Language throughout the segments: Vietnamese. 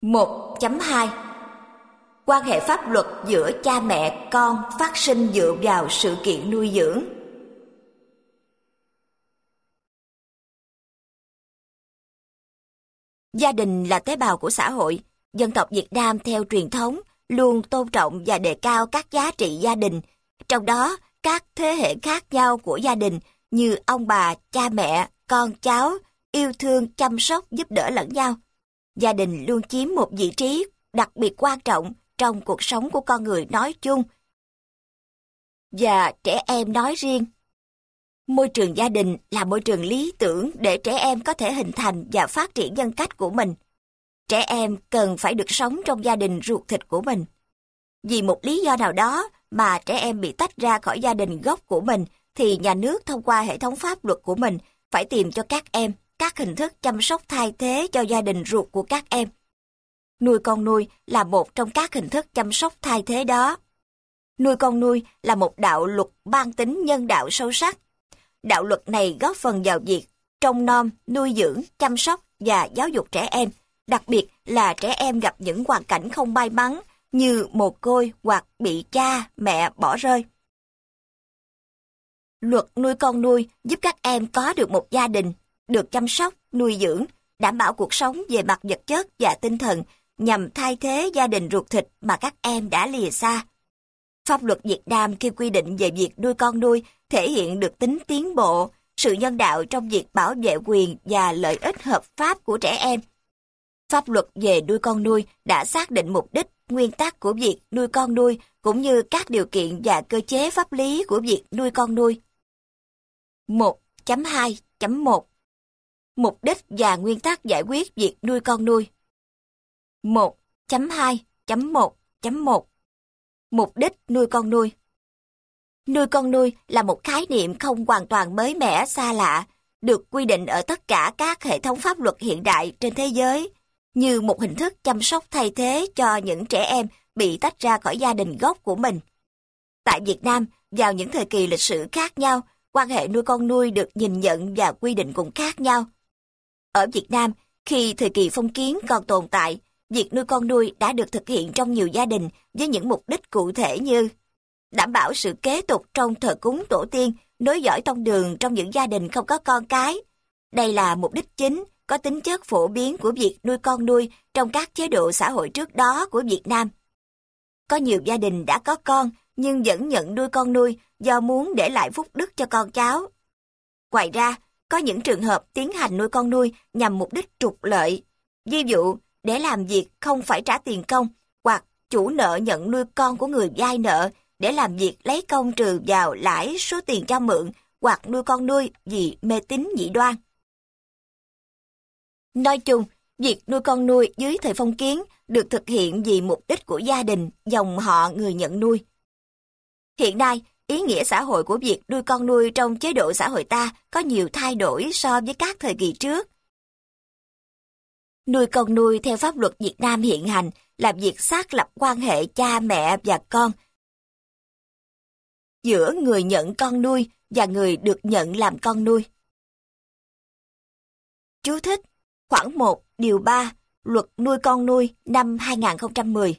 1.2 Quan hệ pháp luật giữa cha mẹ con phát sinh dựa vào sự kiện nuôi dưỡng. Gia đình là tế bào của xã hội. Dân tộc Việt Nam theo truyền thống luôn tôn trọng và đề cao các giá trị gia đình, trong đó các thế hệ khác nhau của gia đình như ông bà, cha mẹ, con cháu, yêu thương, chăm sóc, giúp đỡ lẫn nhau. Gia đình luôn chiếm một vị trí đặc biệt quan trọng trong cuộc sống của con người nói chung và trẻ em nói riêng. Môi trường gia đình là môi trường lý tưởng để trẻ em có thể hình thành và phát triển nhân cách của mình. Trẻ em cần phải được sống trong gia đình ruột thịt của mình. Vì một lý do nào đó mà trẻ em bị tách ra khỏi gia đình gốc của mình, thì nhà nước thông qua hệ thống pháp luật của mình phải tìm cho các em các hình thức chăm sóc thay thế cho gia đình ruột của các em. Nuôi con nuôi là một trong các hình thức chăm sóc thay thế đó. Nuôi con nuôi là một đạo luật mang tính nhân đạo sâu sắc. Đạo luật này góp phần vào việc trông nom, nuôi dưỡng, chăm sóc và giáo dục trẻ em, đặc biệt là trẻ em gặp những hoàn cảnh không may mắn như mồ côi hoặc bị cha, mẹ bỏ rơi. Luật nuôi con nuôi giúp các em có được một gia đình, được chăm sóc, nuôi dưỡng, đảm bảo cuộc sống về mặt vật chất và tinh thần nhằm thay thế gia đình ruột thịt mà các em đã lìa xa. Pháp luật Việt Nam khi quy định về việc nuôi con nuôi thể hiện được tính tiến bộ, sự nhân đạo trong việc bảo vệ quyền và lợi ích hợp pháp của trẻ em. Pháp luật về nuôi con nuôi đã xác định mục đích, nguyên tắc của việc nuôi con nuôi cũng như các điều kiện và cơ chế pháp lý của việc nuôi con nuôi. 1.2.1 Mục đích và nguyên tắc giải quyết việc nuôi con nuôi. 1.2.1.1 Mục đích nuôi con nuôi. Nuôi con nuôi là một khái niệm không hoàn toàn mới mẻ, xa lạ, được quy định ở tất cả các hệ thống pháp luật hiện đại trên thế giới, như một hình thức chăm sóc thay thế cho những trẻ em bị tách ra khỏi gia đình gốc của mình. Tại Việt Nam, vào những thời kỳ lịch sử khác nhau, quan hệ nuôi con nuôi được nhìn nhận và quy định cũng khác nhau. Ở Việt Nam, khi thời kỳ phong kiến còn tồn tại, việc nuôi con nuôi đã được thực hiện trong nhiều gia đình với những mục đích cụ thể như đảm bảo sự kế tục trong thờ cúng tổ tiên, nối dõi tông đường trong những gia đình không có con cái. Đây là mục đích chính, có tính chất phổ biến của việc nuôi con nuôi trong các chế độ xã hội trước đó của Việt Nam. Có nhiều gia đình đã có con nhưng vẫn nhận nuôi con nuôi do muốn để lại phúc đức cho con cháu. Ngoài ra, có những trường hợp tiến hành nuôi con nuôi nhằm mục đích trục lợi. Ví dụ, để làm việc không phải trả tiền công, hoặc chủ nợ nhận nuôi con của người vay nợ để làm việc lấy công trừ vào lãi số tiền cho mượn, hoặc nuôi con nuôi vì mê tín dị đoan. Nói chung, việc nuôi con nuôi dưới thời phong kiến được thực hiện vì mục đích của gia đình, dòng họ người nhận nuôi. Hiện nay, ý nghĩa xã hội của việc nuôi con nuôi trong chế độ xã hội ta có nhiều thay đổi so với các thời kỳ trước. Nuôi con nuôi theo pháp luật Việt Nam hiện hành là việc xác lập quan hệ cha mẹ và con giữa người nhận con nuôi và người được nhận làm con nuôi. Chú thích: Khoản 1, điều 3, Luật nuôi con nuôi năm 2010.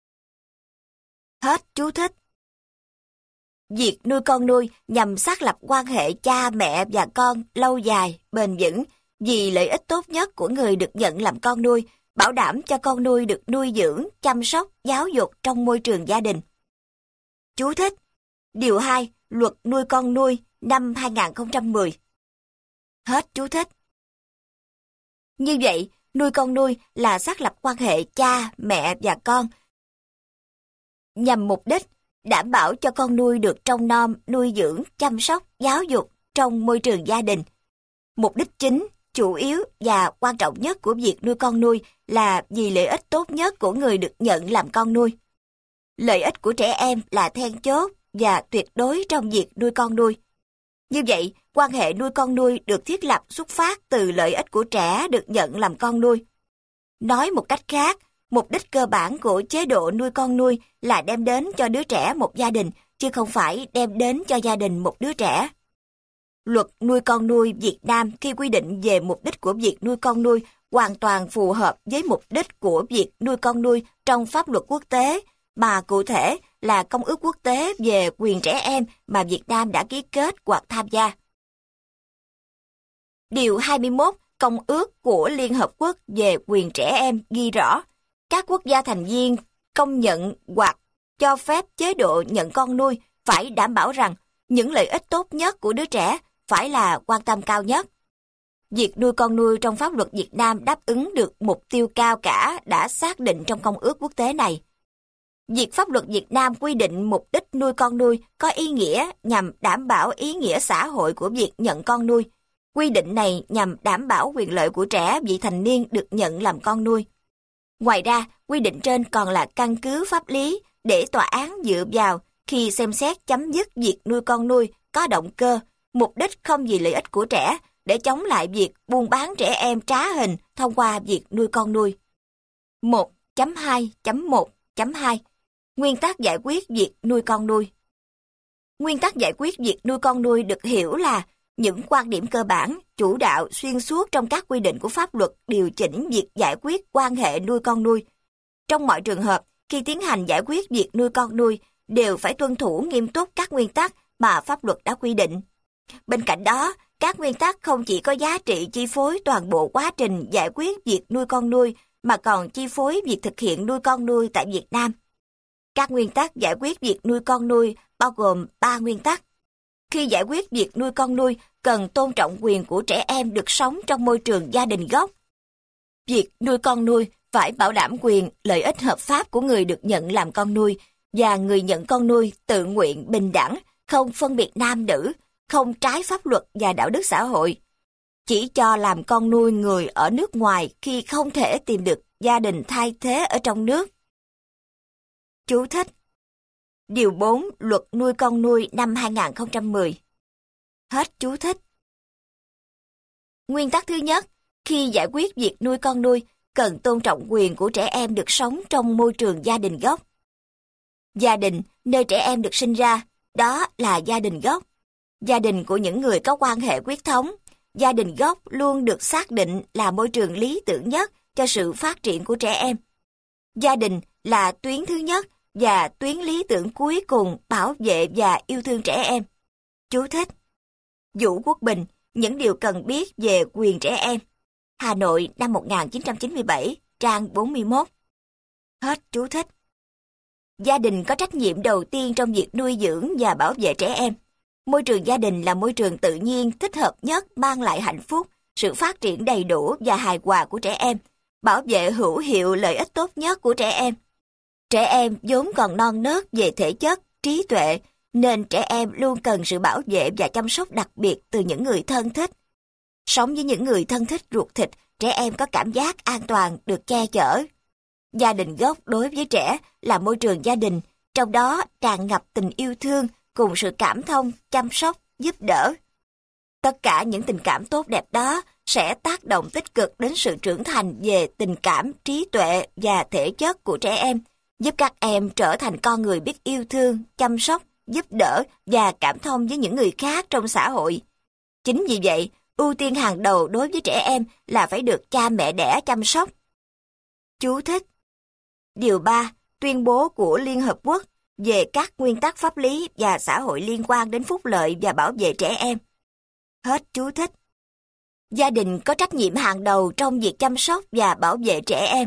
Hết chú thích. Việc nuôi con nuôi nhằm xác lập quan hệ cha mẹ và con lâu dài, bền vững vì lợi ích tốt nhất của người được nhận làm con nuôi, bảo đảm cho con nuôi được nuôi dưỡng, chăm sóc, giáo dục trong môi trường gia đình. Chú thích: Điều 2, Luật nuôi con nuôi năm 2010. Hết chú thích. Như vậy, nuôi con nuôi là xác lập quan hệ cha, mẹ và con nhằm mục đích đảm bảo cho con nuôi được trông nom, nuôi dưỡng, chăm sóc, giáo dục trong môi trường gia đình. Mục đích chính, chủ yếu và quan trọng nhất của việc nuôi con nuôi là vì lợi ích tốt nhất của người được nhận làm con nuôi. Lợi ích của trẻ em là then chốt và tuyệt đối trong việc nuôi con nuôi. Như vậy, quan hệ nuôi con nuôi được thiết lập xuất phát từ lợi ích của trẻ được nhận làm con nuôi. Nói một cách khác, mục đích cơ bản của chế độ nuôi con nuôi là đem đến cho đứa trẻ một gia đình, chứ không phải đem đến cho gia đình một đứa trẻ. Luật nuôi con nuôi Việt Nam khi quy định về mục đích của việc nuôi con nuôi hoàn toàn phù hợp với mục đích của việc nuôi con nuôi trong pháp luật quốc tế, mà cụ thể là Công ước Quốc tế về quyền trẻ em mà Việt Nam đã ký kết hoặc tham gia. Điều 21 Công ước của Liên Hợp Quốc về quyền trẻ em ghi rõ, các quốc gia thành viên công nhận hoặc cho phép chế độ nhận con nuôi phải đảm bảo rằng những lợi ích tốt nhất của đứa trẻ phải là quan tâm cao nhất. Việc nuôi con nuôi trong pháp luật Việt Nam đáp ứng được mục tiêu cao cả đã xác định trong Công ước quốc tế này. Việc pháp luật Việt Nam quy định mục đích nuôi con nuôi có ý nghĩa nhằm đảm bảo ý nghĩa xã hội của việc nhận con nuôi. Quy định này nhằm đảm bảo quyền lợi của trẻ vị thành niên được nhận làm con nuôi. Ngoài ra, quy định trên còn là căn cứ pháp lý để tòa án dựa vào khi xem xét chấm dứt việc nuôi con nuôi có động cơ, mục đích không vì lợi ích của trẻ để chống lại việc buôn bán trẻ em trá hình thông qua việc nuôi con nuôi. 1.2.1.2 Nguyên tắc giải quyết việc nuôi con nuôi. Nguyên tắc giải quyết việc nuôi con nuôi được hiểu là những quan điểm cơ bản, chủ đạo xuyên suốt trong các quy định của pháp luật điều chỉnh việc giải quyết quan hệ nuôi con nuôi. Trong mọi trường hợp, khi tiến hành giải quyết việc nuôi con nuôi, đều phải tuân thủ nghiêm túc các nguyên tắc mà pháp luật đã quy định. Bên cạnh đó, các nguyên tắc không chỉ có giá trị chi phối toàn bộ quá trình giải quyết việc nuôi con nuôi, mà còn chi phối việc thực hiện nuôi con nuôi tại Việt Nam. Các nguyên tắc giải quyết việc nuôi con nuôi bao gồm 3 nguyên tắc. Khi giải quyết việc nuôi con nuôi, cần tôn trọng quyền của trẻ em được sống trong môi trường gia đình gốc. Việc nuôi con nuôi phải bảo đảm quyền, lợi ích hợp pháp của người được nhận làm con nuôi, và người nhận con nuôi tự nguyện, bình đẳng, không phân biệt nam nữ, không trái pháp luật và đạo đức xã hội. Chỉ cho làm con nuôi người ở nước ngoài khi không thể tìm được gia đình thay thế ở trong nước. Chú thích: Điều 4 Luật nuôi con nuôi năm 2010. Hết chú thích. Nguyên tắc thứ nhất, khi giải quyết việc nuôi con nuôi, cần tôn trọng quyền của trẻ em được sống trong môi trường gia đình gốc. Gia đình, nơi trẻ em được sinh ra, đó là gia đình gốc. Gia đình của những người có quan hệ huyết thống, gia đình gốc luôn được xác định là môi trường lý tưởng nhất cho sự phát triển của trẻ em. Gia đình là tuyến thứ nhất và tuyến lý tưởng cuối cùng bảo vệ và yêu thương trẻ em. Chú thích: Vũ Quốc Bình, Những điều cần biết về quyền trẻ em. Hà Nội năm 1997, trang 41. Hết chú thích. Gia đình có trách nhiệm đầu tiên trong việc nuôi dưỡng và bảo vệ trẻ em. Môi trường gia đình là môi trường tự nhiên thích hợp nhất mang lại hạnh phúc, sự phát triển đầy đủ và hài hòa của trẻ em, bảo vệ hữu hiệu lợi ích tốt nhất của trẻ em. Trẻ em vốn còn non nớt về thể chất, trí tuệ, nên trẻ em luôn cần sự bảo vệ và chăm sóc đặc biệt từ những người thân thích. Sống với những người thân thích ruột thịt, trẻ em có cảm giác an toàn, được che chở. Gia đình gốc đối với trẻ là môi trường gia đình, trong đó tràn ngập tình yêu thương cùng sự cảm thông, chăm sóc, giúp đỡ. Tất cả những tình cảm tốt đẹp đó sẽ tác động tích cực đến sự trưởng thành về tình cảm, trí tuệ và thể chất của trẻ em, giúp các em trở thành con người biết yêu thương, chăm sóc, giúp đỡ và cảm thông với những người khác trong xã hội. Chính vì vậy, ưu tiên hàng đầu đối với trẻ em là phải được cha mẹ đẻ chăm sóc. Chú thích: Điều 3 Tuyên bố của Liên Hợp Quốc về các nguyên tắc pháp lý và xã hội liên quan đến phúc lợi và bảo vệ trẻ em. Hết chú thích. Gia đình có trách nhiệm hàng đầu trong việc chăm sóc và bảo vệ trẻ em.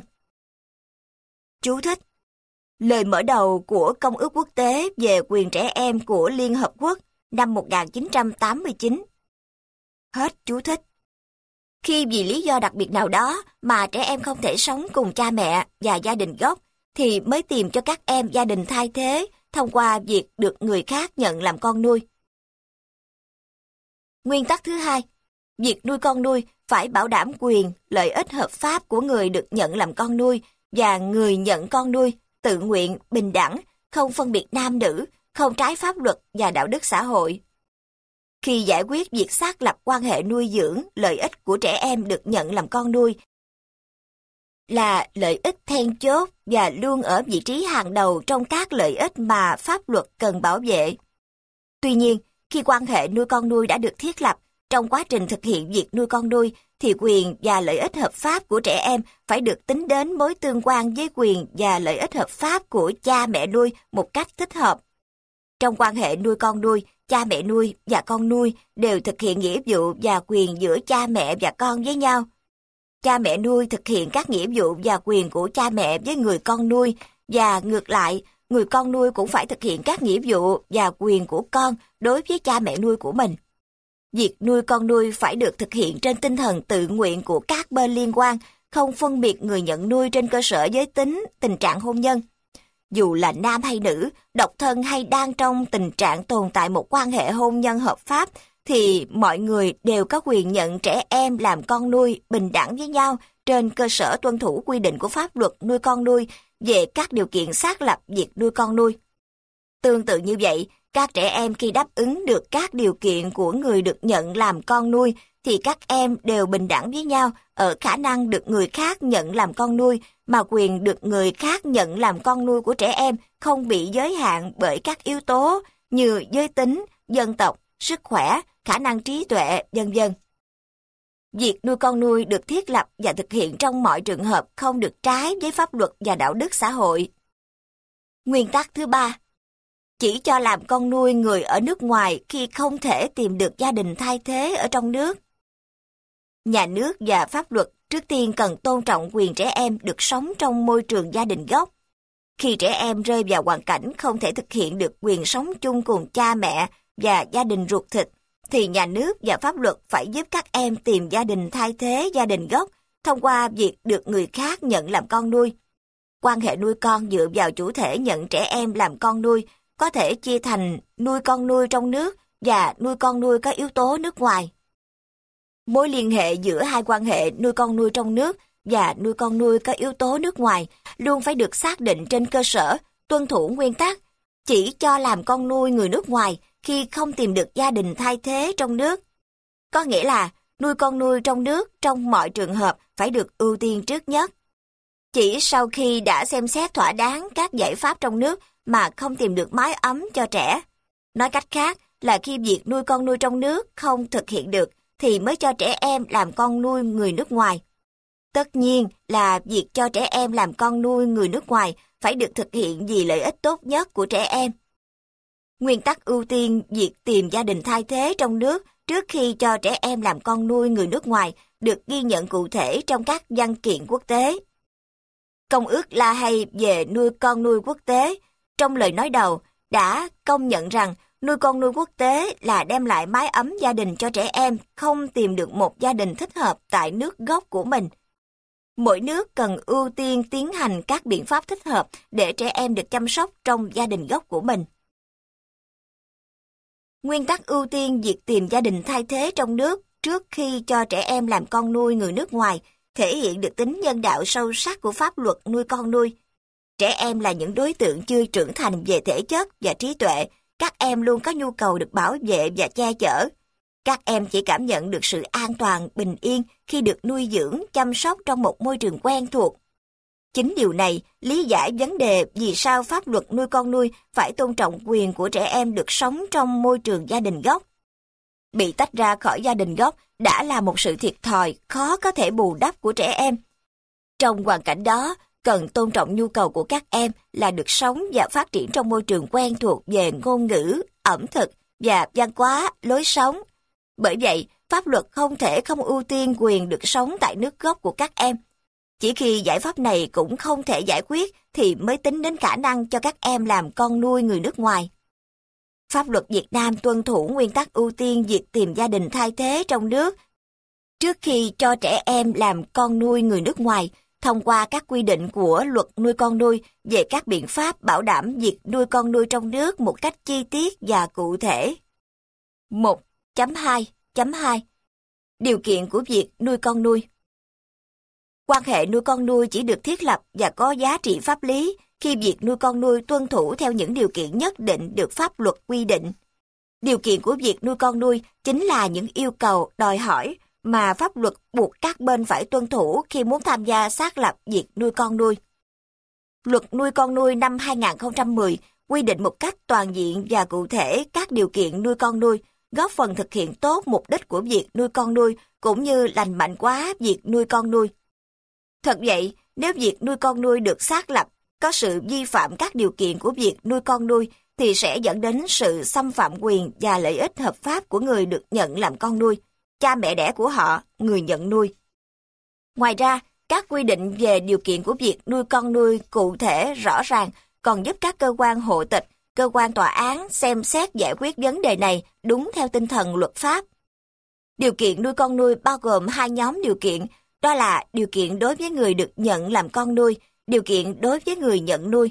Chú thích: Lời mở đầu của Công ước Quốc tế về quyền trẻ em của Liên Hợp Quốc năm 1989. Hết chú thích. Khi vì lý do đặc biệt nào đó mà trẻ em không thể sống cùng cha mẹ và gia đình gốc, thì mới tìm cho các em gia đình thay thế thông qua việc được người khác nhận làm con nuôi. Nguyên tắc thứ hai, việc nuôi con nuôi phải bảo đảm quyền, lợi ích hợp pháp của người được nhận làm con nuôi và người nhận con nuôi, tự nguyện, bình đẳng, không phân biệt nam nữ, không trái pháp luật và đạo đức xã hội. Khi giải quyết việc xác lập quan hệ nuôi dưỡng, lợi ích của trẻ em được nhận làm con nuôi là lợi ích then chốt và luôn ở vị trí hàng đầu trong các lợi ích mà pháp luật cần bảo vệ. Tuy nhiên, khi quan hệ nuôi con nuôi đã được thiết lập, trong quá trình thực hiện việc nuôi con nuôi thì quyền và lợi ích hợp pháp của trẻ em phải được tính đến mối tương quan với quyền và lợi ích hợp pháp của cha mẹ nuôi một cách thích hợp. Trong quan hệ nuôi con nuôi, cha mẹ nuôi và con nuôi đều thực hiện nghĩa vụ và quyền giữa cha mẹ và con với nhau. Cha mẹ nuôi thực hiện các nghĩa vụ và quyền của cha mẹ với người con nuôi, và ngược lại, người con nuôi cũng phải thực hiện các nghĩa vụ và quyền của con đối với cha mẹ nuôi của mình. Việc nuôi con nuôi phải được thực hiện trên tinh thần tự nguyện của các bên liên quan, không phân biệt người nhận nuôi trên cơ sở giới tính, tình trạng hôn nhân. Dù là nam hay nữ, độc thân hay đang trong tình trạng tồn tại một quan hệ hôn nhân hợp pháp, thì mọi người đều có quyền nhận trẻ em làm con nuôi bình đẳng với nhau trên cơ sở tuân thủ quy định của pháp luật nuôi con nuôi về các điều kiện xác lập việc nuôi con nuôi. Tương tự như vậy, các trẻ em khi đáp ứng được các điều kiện của người được nhận làm con nuôi thì các em đều bình đẳng với nhau ở khả năng được người khác nhận làm con nuôi, mà quyền được người khác nhận làm con nuôi của trẻ em không bị giới hạn bởi các yếu tố như giới tính, dân tộc, sức khỏe, khả năng trí tuệ, vân vân. Việc nuôi con nuôi được thiết lập và thực hiện trong mọi trường hợp không được trái với pháp luật và đạo đức xã hội. Nguyên tắc thứ 3. Chỉ cho làm con nuôi người ở nước ngoài khi không thể tìm được gia đình thay thế ở trong nước. Nhà nước và pháp luật trước tiên cần tôn trọng quyền trẻ em được sống trong môi trường gia đình gốc. Khi trẻ em rơi vào hoàn cảnh không thể thực hiện được quyền sống chung cùng cha mẹ và gia đình ruột thịt, thì nhà nước và pháp luật phải giúp các em tìm gia đình thay thế gia đình gốc thông qua việc được người khác nhận làm con nuôi. Quan hệ nuôi con dựa vào chủ thể nhận trẻ em làm con nuôi có thể chia thành nuôi con nuôi trong nước và nuôi con nuôi có yếu tố nước ngoài. Mối liên hệ giữa hai quan hệ nuôi con nuôi trong nước và nuôi con nuôi có yếu tố nước ngoài luôn phải được xác định trên cơ sở tuân thủ nguyên tắc chỉ cho làm con nuôi người nước ngoài khi không tìm được gia đình thay thế trong nước. Có nghĩa là nuôi con nuôi trong nước trong mọi trường hợp phải được ưu tiên trước nhất. Chỉ sau khi đã xem xét thỏa đáng các giải pháp trong nước mà không tìm được mái ấm cho trẻ. Nói cách khác là khi việc nuôi con nuôi trong nước không thực hiện được thì mới cho trẻ em làm con nuôi người nước ngoài. Tất nhiên là việc cho trẻ em làm con nuôi người nước ngoài phải được thực hiện vì lợi ích tốt nhất của trẻ em. Nguyên tắc ưu tiên việc tìm gia đình thay thế trong nước trước khi cho trẻ em làm con nuôi người nước ngoài được ghi nhận cụ thể trong các văn kiện quốc tế. Công ước La Hay về nuôi con nuôi quốc tế, trong lời nói đầu, đã công nhận rằng nuôi con nuôi quốc tế là đem lại mái ấm gia đình cho trẻ em không tìm được một gia đình thích hợp tại nước gốc của mình. Mỗi nước cần ưu tiên tiến hành các biện pháp thích hợp để trẻ em được chăm sóc trong gia đình gốc của mình. Nguyên tắc ưu tiên việc tìm gia đình thay thế trong nước trước khi cho trẻ em làm con nuôi người nước ngoài thể hiện được tính nhân đạo sâu sắc của pháp luật nuôi con nuôi. Trẻ em là những đối tượng chưa trưởng thành về thể chất và trí tuệ, các em luôn có nhu cầu được bảo vệ và che chở. Các em chỉ cảm nhận được sự an toàn, bình yên khi được nuôi dưỡng, chăm sóc trong một môi trường quen thuộc. Chính điều này lý giải vấn đề vì sao pháp luật nuôi con nuôi phải tôn trọng quyền của trẻ em được sống trong môi trường gia đình gốc. Bị tách ra khỏi gia đình gốc đã là một sự thiệt thòi khó có thể bù đắp của trẻ em. Trong hoàn cảnh đó, cần tôn trọng nhu cầu của các em là được sống và phát triển trong môi trường quen thuộc về ngôn ngữ, ẩm thực và văn hóa, lối sống. Bởi vậy, pháp luật không thể không ưu tiên quyền được sống tại nước gốc của các em. Chỉ khi giải pháp này cũng không thể giải quyết thì mới tính đến khả năng cho các em làm con nuôi người nước ngoài. Pháp luật Việt Nam tuân thủ nguyên tắc ưu tiên việc tìm gia đình thay thế trong nước trước khi cho trẻ em làm con nuôi người nước ngoài, thông qua các quy định của luật nuôi con nuôi về các biện pháp bảo đảm việc nuôi con nuôi trong nước một cách chi tiết và cụ thể. 1.2.2 Điều kiện của việc nuôi con nuôi. Quan hệ nuôi con nuôi chỉ được thiết lập và có giá trị pháp lý khi việc nuôi con nuôi tuân thủ theo những điều kiện nhất định được pháp luật quy định. Điều kiện của việc nuôi con nuôi chính là những yêu cầu, đòi hỏi mà pháp luật buộc các bên phải tuân thủ khi muốn tham gia xác lập việc nuôi con nuôi. Luật nuôi con nuôi năm 2010 quy định một cách toàn diện và cụ thể các điều kiện nuôi con nuôi, góp phần thực hiện tốt mục đích của việc nuôi con nuôi cũng như lành mạnh quá việc nuôi con nuôi. Thật vậy, nếu việc nuôi con nuôi được xác lập, có sự vi phạm các điều kiện của việc nuôi con nuôi thì sẽ dẫn đến sự xâm phạm quyền và lợi ích hợp pháp của người được nhận làm con nuôi, cha mẹ đẻ của họ, người nhận nuôi. Ngoài ra, các quy định về điều kiện của việc nuôi con nuôi cụ thể rõ ràng còn giúp các cơ quan hộ tịch, cơ quan tòa án xem xét giải quyết vấn đề này đúng theo tinh thần luật pháp. Điều kiện nuôi con nuôi bao gồm 2 nhóm điều kiện, đó là điều kiện đối với người được nhận làm con nuôi, điều kiện đối với người nhận nuôi.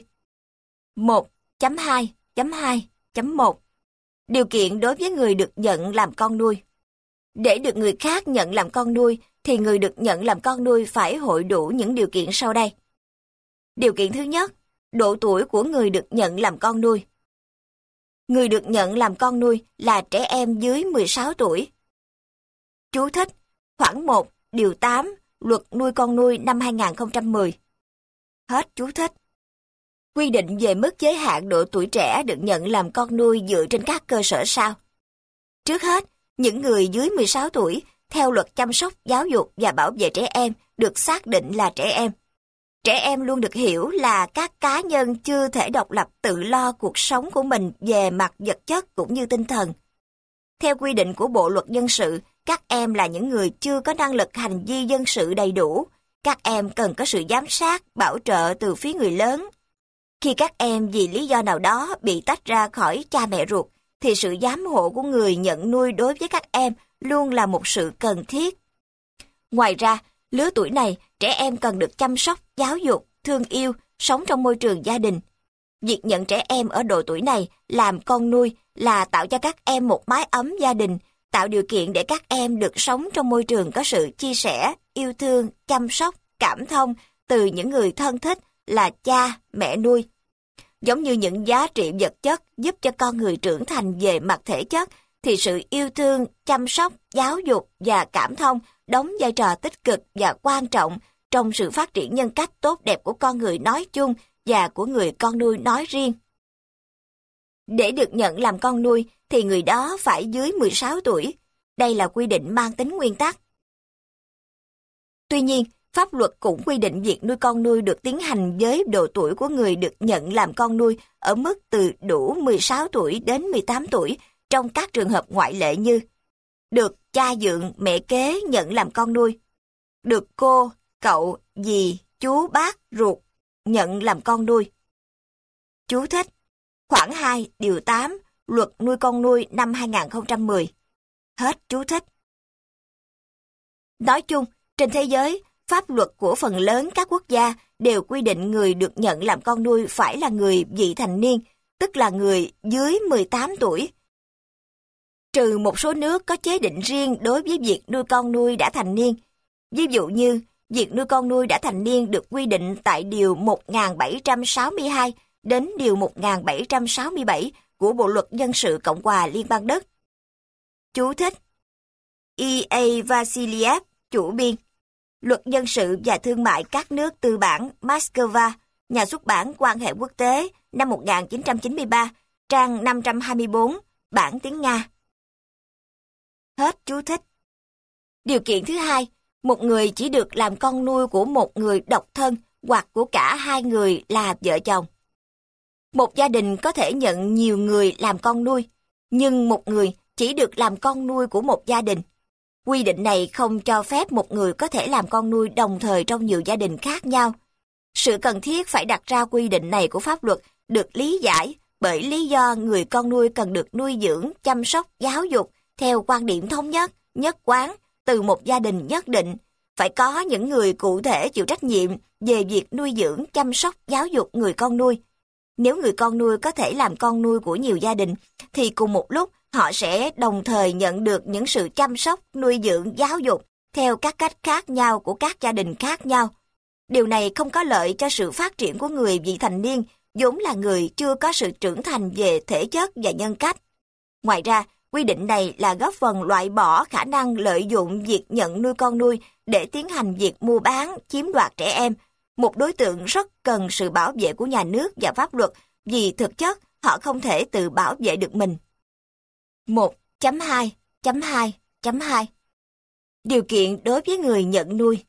1.2.2.1 Điều kiện đối với người được nhận làm con nuôi. Để được người khác nhận làm con nuôi, thì người được nhận làm con nuôi phải hội đủ những điều kiện sau đây. Điều kiện thứ nhất, độ tuổi của người được nhận làm con nuôi. Người được nhận làm con nuôi là trẻ em dưới 16 tuổi. Chú thích, khoản 1, điều 8, Luật nuôi con nuôi năm 2010. Hết chú thích. Quy định về mức giới hạn độ tuổi trẻ được nhận làm con nuôi dựa trên các cơ sở sau. Trước hết, những người dưới 16 tuổi, theo luật chăm sóc, giáo dục và bảo vệ trẻ em, được xác định là trẻ em. Trẻ em luôn được hiểu là các cá nhân chưa thể độc lập tự lo cuộc sống của mình về mặt vật chất cũng như tinh thần. Theo quy định của Bộ Luật Dân sự, các em là những người chưa có năng lực hành vi dân sự đầy đủ. Các em cần có sự giám sát, bảo trợ từ phía người lớn. Khi các em vì lý do nào đó bị tách ra khỏi cha mẹ ruột, thì sự giám hộ của người nhận nuôi đối với các em luôn là một sự cần thiết. Ngoài ra, lứa tuổi này, trẻ em cần được chăm sóc, giáo dục, thương yêu, sống trong môi trường gia đình. Việc nhận trẻ em ở độ tuổi này làm con nuôi là tạo cho các em một mái ấm gia đình, tạo điều kiện để các em được sống trong môi trường có sự chia sẻ, yêu thương, chăm sóc, cảm thông từ những người thân thích là cha, mẹ nuôi. Giống như những giá trị vật chất giúp cho con người trưởng thành về mặt thể chất, thì sự yêu thương, chăm sóc, giáo dục và cảm thông đóng vai trò tích cực và quan trọng trong sự phát triển nhân cách tốt đẹp của con người nói chung và của người con nuôi nói riêng. Để được nhận làm con nuôi thì người đó phải dưới 16 tuổi. Đây là quy định mang tính nguyên tắc. Tuy nhiên, pháp luật cũng quy định việc nuôi con nuôi được tiến hành với độ tuổi của người được nhận làm con nuôi ở mức từ đủ 16 tuổi đến 18 tuổi trong các trường hợp ngoại lệ như được cha dượng, mẹ kế nhận làm con nuôi, được cô, cậu, dì, chú, bác, ruột nhận làm con nuôi. Chú thích, khoản 2, điều 8, Luật nuôi con nuôi năm 2010. Hết chú thích. Nói chung, trên thế giới, pháp luật của phần lớn các quốc gia đều quy định người được nhận làm con nuôi phải là người vị thành niên, tức là người dưới 18 tuổi. Trừ một số nước có chế định riêng đối với việc nuôi con nuôi đã thành niên. Ví dụ như, việc nuôi con nuôi đã thành niên được quy định tại Điều 1762 đến Điều 1767 của Bộ Luật Dân sự Cộng hòa Liên bang Đức. Chú thích. E.A. Vasiliev, chủ biên. Luật Dân sự và Thương mại các nước tư bản Moscow, nhà xuất bản Quan hệ quốc tế, năm 1993, trang 524, bản tiếng Nga. Hết chú thích. Điều kiện thứ hai, một người chỉ được làm con nuôi của một người độc thân hoặc của cả hai người là vợ chồng. Một gia đình có thể nhận nhiều người làm con nuôi, nhưng một người chỉ được làm con nuôi của một gia đình. Quy định này không cho phép một người có thể làm con nuôi đồng thời trong nhiều gia đình khác nhau. Sự cần thiết phải đặt ra quy định này của pháp luật được lý giải bởi lý do người con nuôi cần được nuôi dưỡng, chăm sóc, giáo dục theo quan điểm thống nhất, nhất quán từ một gia đình nhất định. Phải có những người cụ thể chịu trách nhiệm về việc nuôi dưỡng, chăm sóc, giáo dục người con nuôi. Nếu người con nuôi có thể làm con nuôi của nhiều gia đình, thì cùng một lúc họ sẽ đồng thời nhận được những sự chăm sóc, nuôi dưỡng, giáo dục theo các cách khác nhau của các gia đình khác nhau. Điều này không có lợi cho sự phát triển của người vị thành niên, vốn là người chưa có sự trưởng thành về thể chất và nhân cách. Ngoài ra, quy định này là góp phần loại bỏ khả năng lợi dụng việc nhận nuôi con nuôi để tiến hành việc mua bán, chiếm đoạt trẻ em, một đối tượng rất cần sự bảo vệ của nhà nước và pháp luật vì thực chất họ không thể tự bảo vệ được mình. 1. 2.2.2. Điều kiện đối với người nhận nuôi.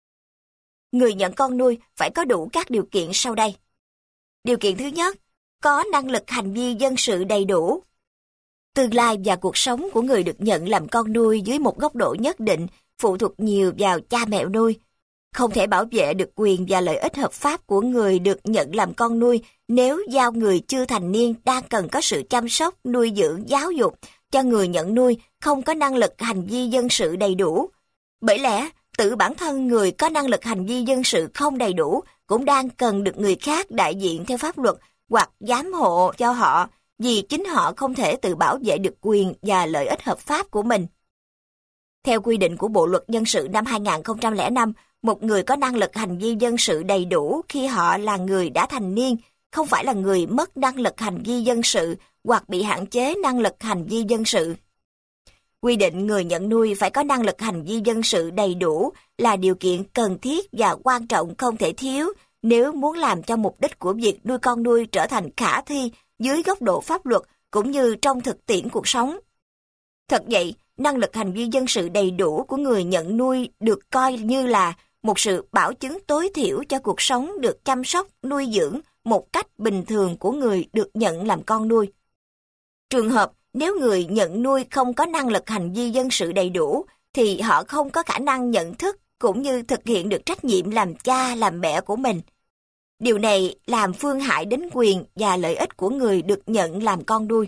Người nhận con nuôi phải có đủ các điều kiện sau đây. Điều kiện thứ nhất, có năng lực hành vi dân sự đầy đủ. Tương lai và cuộc sống của người được nhận làm con nuôi dưới một góc độ nhất định phụ thuộc nhiều vào cha mẹ nuôi. Không thể bảo vệ được quyền và lợi ích hợp pháp của người được nhận làm con nuôi nếu giao người chưa thành niên đang cần có sự chăm sóc, nuôi dưỡng, giáo dục cho người nhận nuôi không có năng lực hành vi dân sự đầy đủ. Bởi lẽ, tự bản thân người có năng lực hành vi dân sự không đầy đủ cũng đang cần được người khác đại diện theo pháp luật hoặc giám hộ cho họ vì chính họ không thể tự bảo vệ được quyền và lợi ích hợp pháp của mình. Theo quy định của Bộ Luật Dân sự năm 2005, một người có năng lực hành vi dân sự đầy đủ khi họ là người đã thành niên, không phải là người mất năng lực hành vi dân sự hoặc bị hạn chế năng lực hành vi dân sự. Quy định người nhận nuôi phải có năng lực hành vi dân sự đầy đủ là điều kiện cần thiết và quan trọng không thể thiếu nếu muốn làm cho mục đích của việc nuôi con nuôi trở thành khả thi dưới góc độ pháp luật cũng như trong thực tiễn cuộc sống. Thật vậy, năng lực hành vi dân sự đầy đủ của người nhận nuôi được coi như là một sự bảo chứng tối thiểu cho cuộc sống được chăm sóc, nuôi dưỡng một cách bình thường của người được nhận làm con nuôi. Trường hợp nếu người nhận nuôi không có năng lực hành vi dân sự đầy đủ, thì họ không có khả năng nhận thức cũng như thực hiện được trách nhiệm làm cha, làm mẹ của mình. Điều này làm phương hại đến quyền và lợi ích của người được nhận làm con nuôi.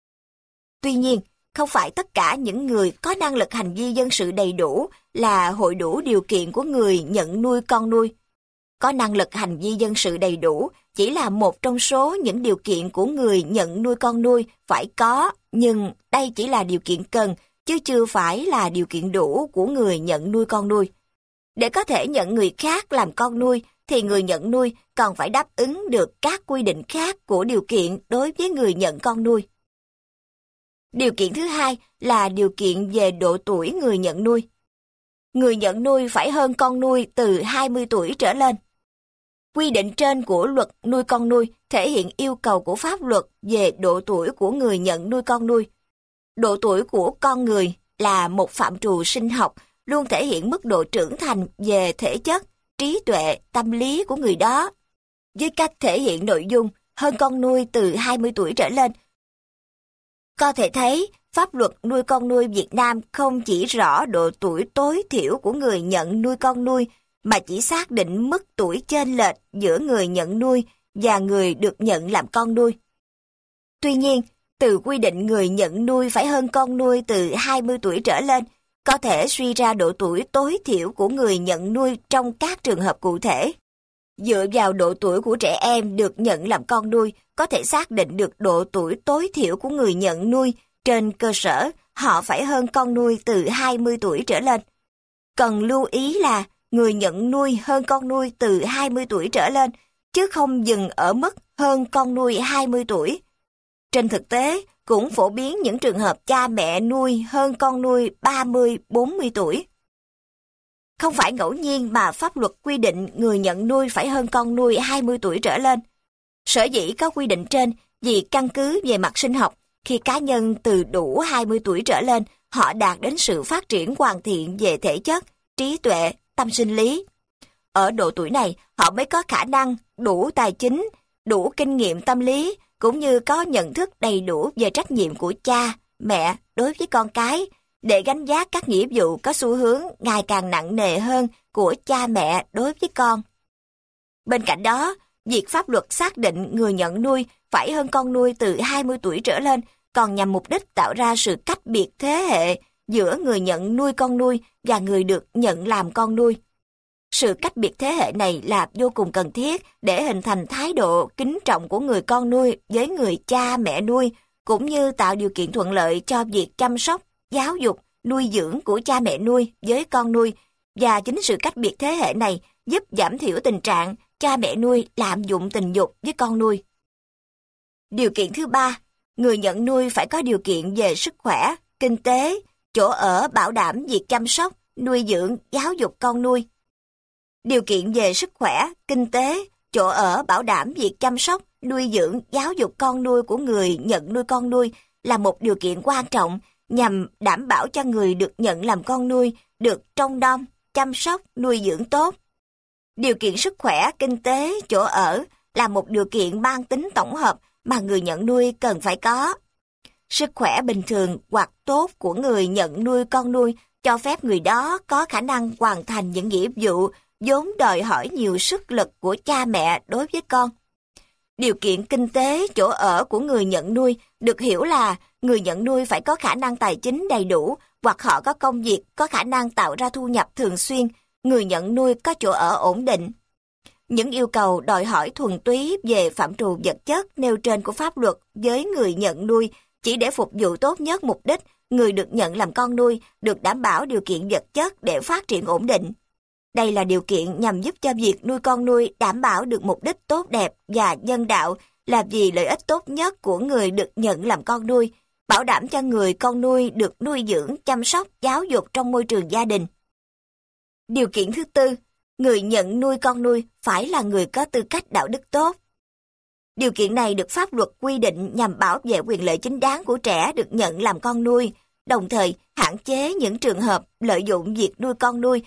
Tuy nhiên, không phải tất cả những người có năng lực hành vi dân sự đầy đủ là hội đủ điều kiện của người nhận nuôi con nuôi. Có năng lực hành vi dân sự đầy đủ chỉ là một trong số những điều kiện của người nhận nuôi con nuôi phải có, nhưng đây chỉ là điều kiện cần, chứ chưa phải là điều kiện đủ của người nhận nuôi con nuôi. Để có thể nhận người khác làm con nuôi, thì người nhận nuôi còn phải đáp ứng được các quy định khác của điều kiện đối với người nhận con nuôi. Điều kiện thứ hai là điều kiện về độ tuổi người nhận nuôi. Người nhận nuôi phải hơn con nuôi từ 20 tuổi trở lên. Quy định trên của luật nuôi con nuôi thể hiện yêu cầu của pháp luật về độ tuổi của người nhận nuôi con nuôi. Độ tuổi của con người là một phạm trù sinh học, luôn thể hiện mức độ trưởng thành về thể chất, trí tuệ, tâm lý của người đó. Với cách thể hiện nội dung hơn con nuôi từ 20 tuổi trở lên, có thể thấy pháp luật nuôi con nuôi Việt Nam không chỉ rõ độ tuổi tối thiểu của người nhận nuôi con nuôi, mà chỉ xác định mức tuổi chênh lệch giữa người nhận nuôi và người được nhận làm con nuôi. Tuy nhiên, từ quy định người nhận nuôi phải hơn con nuôi từ 20 tuổi trở lên, có thể suy ra độ tuổi tối thiểu của người nhận nuôi trong các trường hợp cụ thể. Dựa vào độ tuổi của trẻ em được nhận làm con nuôi, có thể xác định được độ tuổi tối thiểu của người nhận nuôi trên cơ sở họ phải hơn con nuôi từ 20 tuổi trở lên. Cần lưu ý là người nhận nuôi hơn con nuôi từ 20 tuổi trở lên, chứ không dừng ở mức hơn con nuôi 20 tuổi. Trên thực tế, cũng phổ biến những trường hợp cha mẹ nuôi hơn con nuôi 30-40 tuổi. Không phải ngẫu nhiên mà pháp luật quy định người nhận nuôi phải hơn con nuôi 20 tuổi trở lên. Sở dĩ có quy định trên vì căn cứ về mặt sinh học, khi cá nhân từ đủ 20 tuổi trở lên, họ đạt đến sự phát triển hoàn thiện về thể chất, trí tuệ, tâm sinh lý. Ở độ tuổi này, họ mới có khả năng đủ tài chính, đủ kinh nghiệm tâm lý, cũng như có nhận thức đầy đủ về trách nhiệm của cha, mẹ đối với con cái, để gánh vác các nghĩa vụ có xu hướng ngày càng nặng nề hơn của cha mẹ đối với con. Bên cạnh đó, việc pháp luật xác định người nhận nuôi phải hơn con nuôi từ 20 tuổi trở lên còn nhằm mục đích tạo ra sự cách biệt thế hệ giữa người nhận nuôi con nuôi và người được nhận làm con nuôi. Sự cách biệt thế hệ này là vô cùng cần thiết để hình thành thái độ kính trọng của người con nuôi với người cha mẹ nuôi, cũng như tạo điều kiện thuận lợi cho việc chăm sóc, giáo dục, nuôi dưỡng của cha mẹ nuôi với con nuôi, và chính sự cách biệt thế hệ này giúp giảm thiểu tình trạng cha mẹ nuôi lạm dụng tình dục với con nuôi. Điều kiện thứ ba, người nhận nuôi phải có điều kiện về sức khỏe, kinh tế, chỗ ở bảo đảm việc chăm sóc, nuôi dưỡng, giáo dục con nuôi. Điều kiện về sức khỏe, kinh tế, chỗ ở bảo đảm việc chăm sóc, nuôi dưỡng, giáo dục con nuôi của người nhận nuôi con nuôi là một điều kiện quan trọng nhằm đảm bảo cho người được nhận làm con nuôi được trông nom, chăm sóc, nuôi dưỡng tốt. Điều kiện sức khỏe, kinh tế, chỗ ở là một điều kiện mang tính tổng hợp mà người nhận nuôi cần phải có. Sức khỏe bình thường hoặc tốt của người nhận nuôi con nuôi cho phép người đó có khả năng hoàn thành những nghĩa vụ vốn đòi hỏi nhiều sức lực của cha mẹ đối với con. Điều kiện kinh tế, chỗ ở của người nhận nuôi được hiểu là người nhận nuôi phải có khả năng tài chính đầy đủ hoặc họ có công việc có khả năng tạo ra thu nhập thường xuyên, người nhận nuôi có chỗ ở ổn định. Những yêu cầu đòi hỏi thuần túy về phạm trù vật chất nêu trên của pháp luật với người nhận nuôi chỉ để phục vụ tốt nhất mục đích người được nhận làm con nuôi được đảm bảo điều kiện vật chất để phát triển ổn định. Đây là điều kiện nhằm giúp cho việc nuôi con nuôi đảm bảo được mục đích tốt đẹp và nhân đạo là vì lợi ích tốt nhất của người được nhận làm con nuôi, bảo đảm cho người con nuôi được nuôi dưỡng, chăm sóc, giáo dục trong môi trường gia đình. Điều kiện thứ tư, người nhận nuôi con nuôi phải là người có tư cách đạo đức tốt. Điều kiện này được pháp luật quy định nhằm bảo vệ quyền lợi chính đáng của trẻ được nhận làm con nuôi, đồng thời hạn chế những trường hợp lợi dụng việc nuôi con nuôi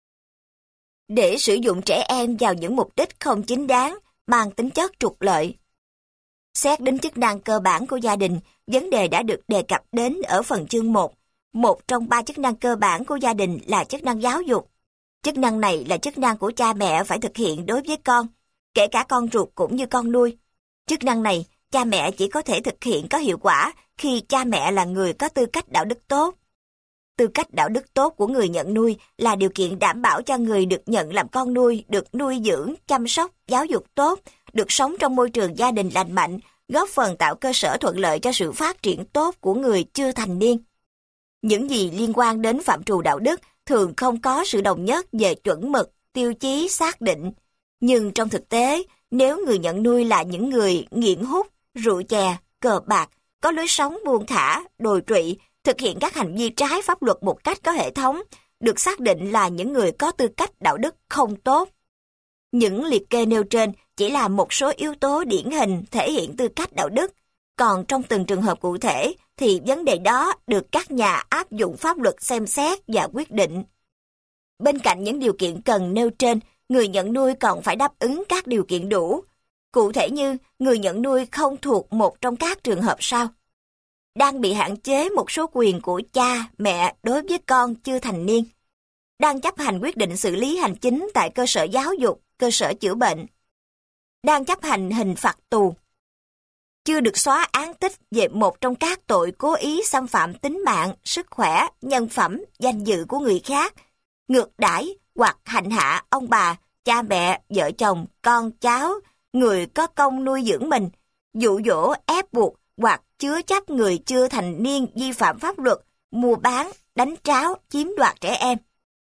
để sử dụng trẻ em vào những mục đích không chính đáng, mang tính chất trục lợi. Xét đến chức năng cơ bản của gia đình, vấn đề đã được đề cập đến ở phần chương 1. Một trong 3 chức năng cơ bản của gia đình là chức năng giáo dục. Chức năng này là chức năng của cha mẹ phải thực hiện đối với con, kể cả con ruột cũng như con nuôi. Chức năng này, cha mẹ chỉ có thể thực hiện có hiệu quả khi cha mẹ là người có tư cách đạo đức tốt. Tư cách đạo đức tốt của người nhận nuôi là điều kiện đảm bảo cho người được nhận làm con nuôi được nuôi dưỡng, chăm sóc, giáo dục tốt, được sống trong môi trường gia đình lành mạnh, góp phần tạo cơ sở thuận lợi cho sự phát triển tốt của người chưa thành niên. Những gì liên quan đến phạm trù đạo đức thường không có sự đồng nhất về chuẩn mực, tiêu chí xác định. Nhưng trong thực tế, nếu người nhận nuôi là những người nghiện hút, rượu chè, cờ bạc, có lối sống buông thả, đồi trụy, thực hiện các hành vi trái pháp luật một cách có hệ thống, được xác định là những người có tư cách đạo đức không tốt. Những liệt kê nêu trên chỉ là một số yếu tố điển hình thể hiện tư cách đạo đức, còn trong từng trường hợp cụ thể thì vấn đề đó được các nhà áp dụng pháp luật xem xét và quyết định. Bên cạnh những điều kiện cần nêu trên, người nhận nuôi còn phải đáp ứng các điều kiện đủ. Cụ thể như người nhận nuôi không thuộc một trong các trường hợp sau: đang bị hạn chế một số quyền của cha, mẹ đối với con chưa thành niên, đang chấp hành quyết định xử lý hành chính tại cơ sở giáo dục, cơ sở chữa bệnh, đang chấp hành hình phạt tù, chưa được xóa án tích về một trong các tội cố ý xâm phạm tính mạng, sức khỏe, nhân phẩm, danh dự của người khác, ngược đãi hoặc hành hạ ông bà, cha mẹ, vợ chồng, con cháu, người có công nuôi dưỡng mình, dụ dỗ, ép buộc hoặc chứa chấp người chưa thành niên vi phạm pháp luật, mua bán, đánh tráo, chiếm đoạt trẻ em.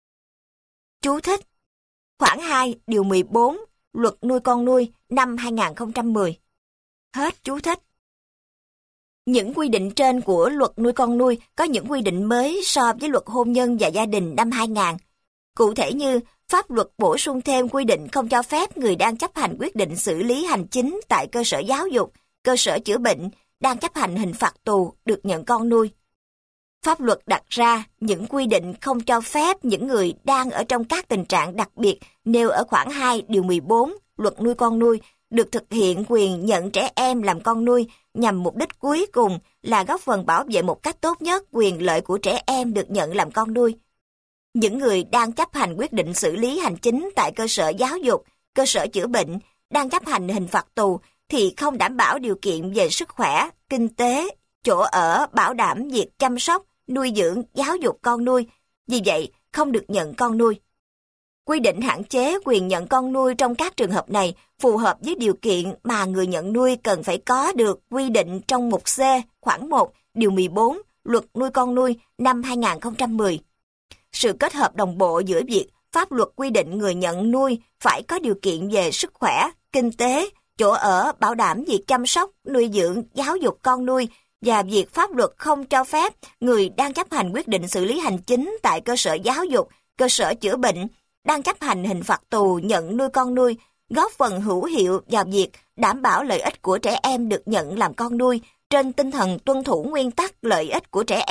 Chú thích: Khoản 2, điều 14, Luật nuôi con nuôi năm 2010. Hết chú thích. Những quy định trên của Luật nuôi con nuôi có những quy định mới so với Luật hôn nhân và gia đình năm 2000. Cụ thể như, pháp luật bổ sung thêm quy định không cho phép người đang chấp hành quyết định xử lý hành chính tại cơ sở giáo dục, cơ sở chữa bệnh, đang chấp hành hình phạt tù được nhận con nuôi. Pháp luật đặt ra những quy định không cho phép những người đang ở trong các tình trạng đặc biệt nêu ở khoản 2 điều 14 Luật nuôi con nuôi được thực hiện quyền nhận trẻ em làm con nuôi nhằm mục đích cuối cùng là góp phần bảo vệ một cách tốt nhất quyền lợi của trẻ em được nhận làm con nuôi. Những người đang chấp hành quyết định xử lý hành chính tại cơ sở giáo dục, cơ sở chữa bệnh, đang chấp hành hình phạt tù thì không đảm bảo điều kiện về sức khỏe, kinh tế, chỗ ở bảo đảm việc chăm sóc, nuôi dưỡng, giáo dục con nuôi, vì vậy không được nhận con nuôi. Quy định hạn chế quyền nhận con nuôi trong các trường hợp này phù hợp với điều kiện mà người nhận nuôi cần phải có được quy định trong mục C, khoản 1, điều 14, Luật nuôi con nuôi năm 2010. Sự kết hợp đồng bộ giữa việc pháp luật quy định người nhận nuôi phải có điều kiện về sức khỏe, kinh tế, chỗ ở bảo đảm việc chăm sóc, nuôi dưỡng, giáo dục con nuôi và việc pháp luật không cho phép người đang chấp hành quyết định xử lý hành chính tại cơ sở giáo dục, cơ sở chữa bệnh, đang chấp hành hình phạt tù nhận nuôi con nuôi, góp phần hữu hiệu vào việc đảm bảo lợi ích của trẻ em được nhận làm con nuôi trên tinh thần tuân thủ nguyên tắc lợi ích của trẻ em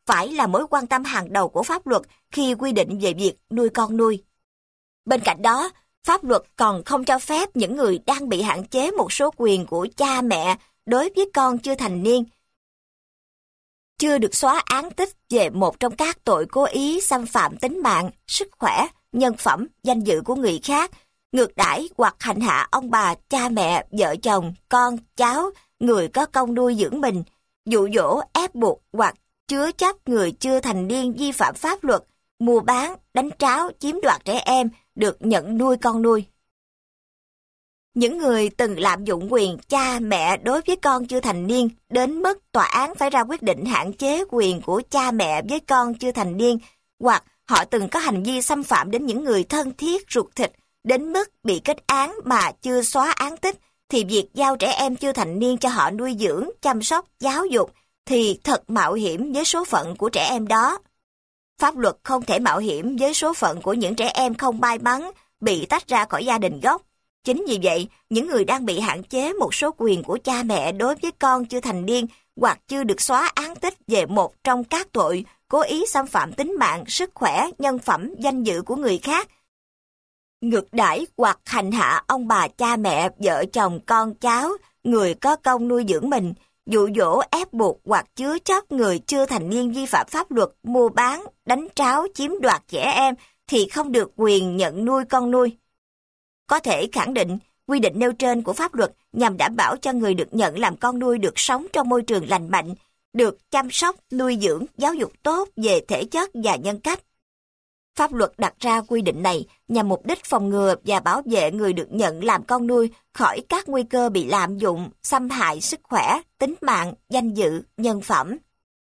phải là mối quan tâm hàng đầu của pháp luật khi quy định về việc nuôi con nuôi. Bên cạnh đó, pháp luật còn không cho phép những người đang bị hạn chế một số quyền của cha mẹ đối với con chưa thành niên, chưa được xóa án tích về một trong các tội cố ý xâm phạm tính mạng, sức khỏe, nhân phẩm, danh dự của người khác, ngược đãi hoặc hành hạ ông bà, cha mẹ, vợ chồng, con, cháu, người có công nuôi dưỡng mình, dụ dỗ, ép buộc hoặc chứa chấp người chưa thành niên vi phạm pháp luật, mua bán, đánh tráo, chiếm đoạt trẻ em được nhận nuôi con nuôi. Những người từng lạm dụng quyền cha mẹ đối với con chưa thành niên đến mức tòa án phải ra quyết định hạn chế quyền của cha mẹ với con chưa thành niên, hoặc họ từng có hành vi xâm phạm đến những người thân thiết ruột thịt đến mức bị kết án mà chưa xóa án tích, thì việc giao trẻ em chưa thành niên cho họ nuôi dưỡng, chăm sóc, giáo dục thì thật mạo hiểm với số phận của trẻ em đó. Pháp luật không thể mạo hiểm với số phận của những trẻ em không may mắn bị tách ra khỏi gia đình gốc. Chính vì vậy, những người đang bị hạn chế một số quyền của cha mẹ đối với con chưa thành niên hoặc chưa được xóa án tích về một trong các tội cố ý xâm phạm tính mạng, sức khỏe, nhân phẩm, danh dự của người khác, ngược đãi hoặc hành hạ ông bà, cha mẹ, vợ chồng, con cháu, người có công nuôi dưỡng mình, dụ dỗ, ép buộc hoặc chứa chấp người chưa thành niên vi phạm pháp luật, mua bán, đánh tráo, chiếm đoạt trẻ em thì không được quyền nhận nuôi con nuôi. Có thể khẳng định, quy định nêu trên của pháp luật nhằm đảm bảo cho người được nhận làm con nuôi được sống trong môi trường lành mạnh, được chăm sóc, nuôi dưỡng, giáo dục tốt về thể chất và nhân cách. Pháp luật đặt ra quy định này nhằm mục đích phòng ngừa và bảo vệ người được nhận làm con nuôi khỏi các nguy cơ bị lạm dụng, xâm hại sức khỏe, tính mạng, danh dự, nhân phẩm.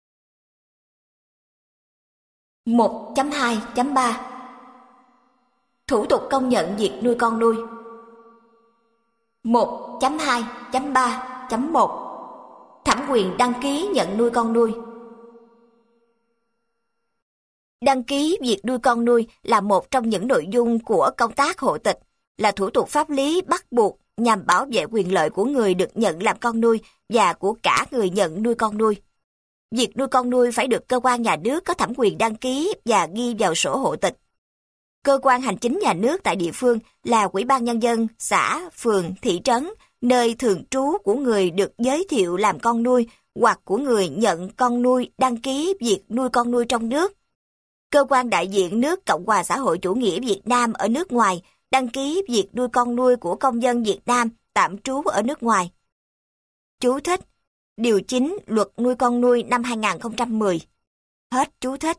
1.2.3 Thủ tục công nhận việc nuôi con nuôi. 1.2.3.1 Thẩm quyền đăng ký nhận nuôi con nuôi. Đăng ký việc nuôi con nuôi là một trong những nội dung của công tác hộ tịch, là thủ tục pháp lý bắt buộc nhằm bảo vệ quyền lợi của người được nhận làm con nuôi và của cả người nhận nuôi con nuôi. Việc nuôi con nuôi phải được cơ quan nhà nước có thẩm quyền đăng ký và ghi vào sổ hộ tịch. Cơ quan hành chính nhà nước tại địa phương là Ủy ban Nhân dân, xã, phường, thị trấn, nơi thường trú của người được giới thiệu làm con nuôi hoặc của người nhận con nuôi đăng ký việc nuôi con nuôi trong nước. Cơ quan đại diện nước Cộng hòa xã hội chủ nghĩa Việt Nam ở nước ngoài đăng ký việc nuôi con nuôi của công dân Việt Nam tạm trú ở nước ngoài. Chú thích: Điều 9 Luật nuôi con nuôi năm 2010. Hết chú thích.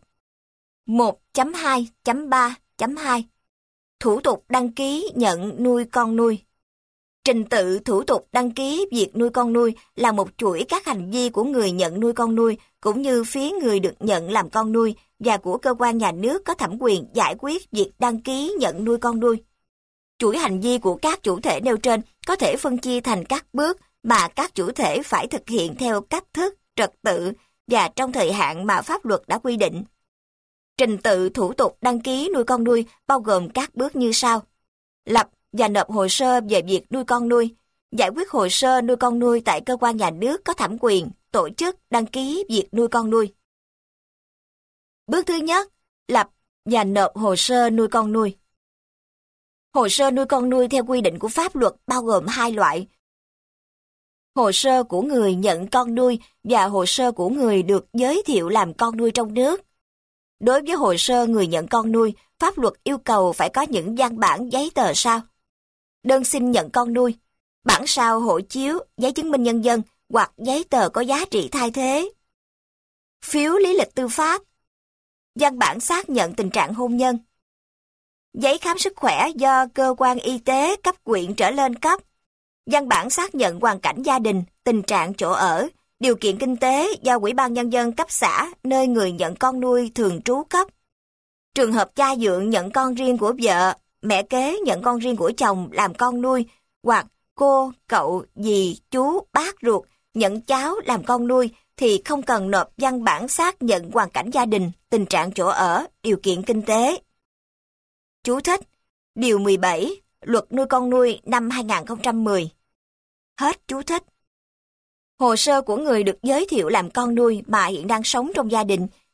1.2.3.2 Thủ tục đăng ký nhận nuôi con nuôi. Trình tự thủ tục đăng ký việc nuôi con nuôi là một chuỗi các hành vi của người nhận nuôi con nuôi cũng như phía người được nhận làm con nuôi và của cơ quan nhà nước có thẩm quyền giải quyết việc đăng ký nhận nuôi con nuôi. Chuỗi hành vi của các chủ thể nêu trên có thể phân chia thành các bước mà các chủ thể phải thực hiện theo cách thức, trật tự và trong thời hạn mà pháp luật đã quy định. Trình tự thủ tục đăng ký nuôi con nuôi bao gồm các bước như sau: lập và nộp hồ sơ về việc nuôi con nuôi, giải quyết hồ sơ nuôi con nuôi tại cơ quan nhà nước có thẩm quyền, tổ chức đăng ký việc nuôi con nuôi. Bước thứ nhất, lập và nộp hồ sơ nuôi con nuôi. Hồ sơ nuôi con nuôi theo quy định của pháp luật bao gồm hai loại: hồ sơ của người nhận con nuôi và hồ sơ của người được giới thiệu làm con nuôi trong nước. Đối với hồ sơ người nhận con nuôi, pháp luật yêu cầu phải có những văn bản giấy tờ sau: đơn xin nhận con nuôi, bản sao hộ chiếu, giấy chứng minh nhân dân hoặc giấy tờ có giá trị thay thế, phiếu lý lịch tư pháp, văn bản xác nhận tình trạng hôn nhân, giấy khám sức khỏe do cơ quan y tế cấp huyện trở lên cấp, văn bản xác nhận hoàn cảnh gia đình, tình trạng chỗ ở, điều kiện kinh tế do Ủy ban Nhân dân cấp xã nơi người nhận con nuôi thường trú cấp. Trường hợp cha dượng nhận con riêng của vợ, mẹ kế nhận con riêng của chồng làm con nuôi, hoặc cô, cậu, dì, chú, bác ruột nhận cháu làm con nuôi thì không cần nộp văn bản xác nhận hoàn cảnh gia đình, tình trạng chỗ ở, điều kiện kinh tế. Chú thích: Điều 17 Luật nuôi con nuôi năm 2010. Hết chú thích. Hồ sơ của người được giới thiệu làm con nuôi mà hiện đang sống trong gia đình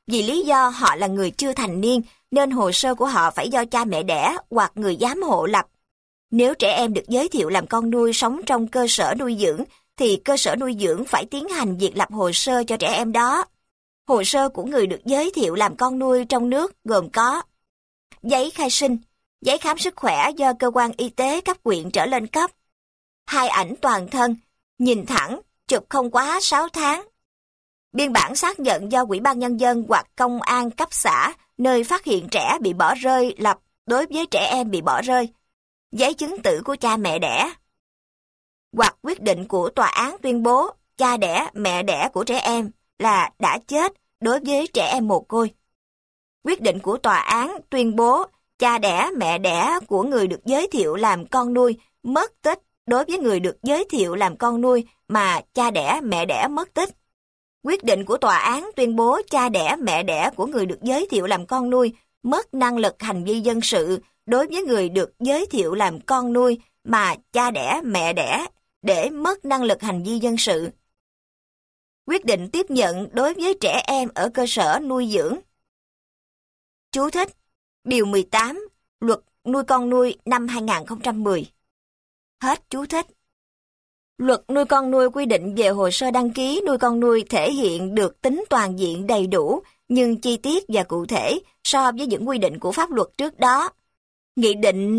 Vì lý do họ là người chưa thành niên, nên hồ sơ của họ phải do cha mẹ đẻ hoặc người giám hộ lập. Nếu trẻ em được giới thiệu làm con nuôi sống trong cơ sở nuôi dưỡng, thì cơ sở nuôi dưỡng phải tiến hành việc lập hồ sơ cho trẻ em đó. Hồ sơ của người được giới thiệu làm con nuôi trong nước gồm có giấy khai sinh, giấy khám sức khỏe do cơ quan y tế cấp huyện trở lên cấp, 2 ảnh toàn thân, nhìn thẳng, chụp không quá 6 tháng, biên bản xác nhận do Ủy ban Nhân dân hoặc công an cấp xã nơi phát hiện trẻ bị bỏ rơi lập đối với trẻ em bị bỏ rơi, giấy chứng tử của cha mẹ đẻ, hoặc quyết định của tòa án tuyên bố cha đẻ, mẹ đẻ của trẻ em là đã chết đối với trẻ em mồ côi. Quyết định của tòa án tuyên bố cha đẻ, mẹ đẻ của người được giới thiệu làm con nuôi mất tích đối với người được giới thiệu làm con nuôi mà cha đẻ, mẹ đẻ mất tích. Quyết định của tòa án tuyên bố cha đẻ, mẹ đẻ của người được giới thiệu làm con nuôi mất năng lực hành vi dân sự đối với người được giới thiệu làm con nuôi mà cha đẻ, mẹ đẻ để mất năng lực hành vi dân sự. Quyết định tiếp nhận đối với trẻ em ở cơ sở nuôi dưỡng. Chú thích: Điều 18, Luật nuôi con nuôi năm 2010. Hết chú thích. Luật nuôi con nuôi quy định về hồ sơ đăng ký nuôi con nuôi thể hiện được tính toàn diện đầy đủ nhưng chi tiết và cụ thể so với những quy định của pháp luật trước đó. Nghị định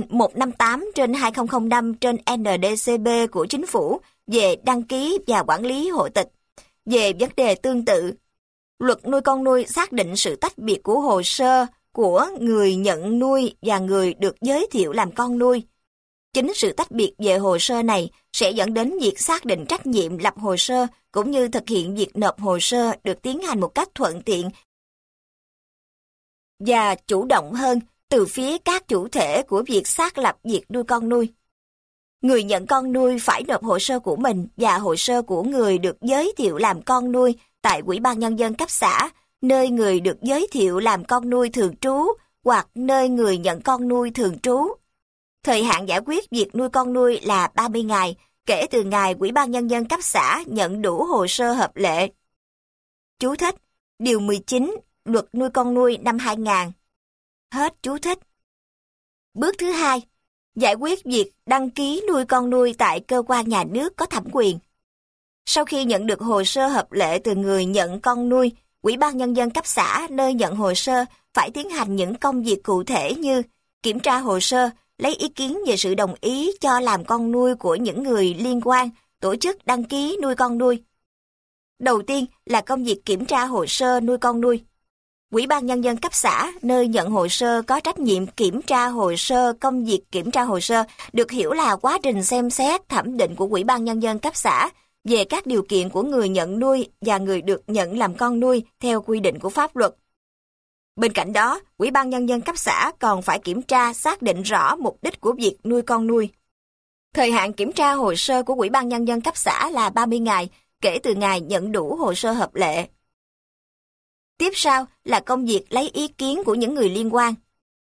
158/2005/ND-CB của Chính phủ về đăng ký và quản lý hộ tịch. Về vấn đề tương tự, luật nuôi con nuôi xác định sự tách biệt của hồ sơ của người nhận nuôi và người được giới thiệu làm con nuôi. Chính sự tách biệt về hồ sơ này sẽ dẫn đến việc xác định trách nhiệm lập hồ sơ cũng như thực hiện việc nộp hồ sơ được tiến hành một cách thuận tiện và chủ động hơn từ phía các chủ thể của việc xác lập việc nuôi con nuôi. Người nhận con nuôi phải nộp hồ sơ của mình và hồ sơ của người được giới thiệu làm con nuôi tại Ủy ban Nhân dân cấp xã, nơi người được giới thiệu làm con nuôi thường trú hoặc nơi người nhận con nuôi thường trú. Thời hạn giải quyết việc nuôi con nuôi là 30 ngày, kể từ ngày Ủy ban Nhân dân cấp xã nhận đủ hồ sơ hợp lệ. Chú thích: Điều 19, Luật nuôi con nuôi năm 2000. Hết chú thích. Bước thứ 2. Giải quyết việc đăng ký nuôi con nuôi tại cơ quan nhà nước có thẩm quyền. Sau khi nhận được hồ sơ hợp lệ từ người nhận con nuôi, Ủy ban Nhân dân cấp xã nơi nhận hồ sơ phải tiến hành những công việc cụ thể như kiểm tra hồ sơ, lấy ý kiến về sự đồng ý cho làm con nuôi của những người liên quan, tổ chức đăng ký nuôi con nuôi. Đầu tiên là công việc kiểm tra hồ sơ nuôi con nuôi. Ủy ban Nhân dân cấp xã nơi nhận hồ sơ có trách nhiệm kiểm tra hồ sơ. Công việc kiểm tra hồ sơ được hiểu là quá trình xem xét thẩm định của Ủy ban Nhân dân cấp xã về các điều kiện của người nhận nuôi và người được nhận làm con nuôi theo quy định của pháp luật. Bên cạnh đó, Ủy ban Nhân dân cấp xã còn phải kiểm tra xác định rõ mục đích của việc nuôi con nuôi. Thời hạn kiểm tra hồ sơ của Ủy ban Nhân dân cấp xã là 30 ngày, kể từ ngày nhận đủ hồ sơ hợp lệ. Tiếp sau là công việc lấy ý kiến của những người liên quan.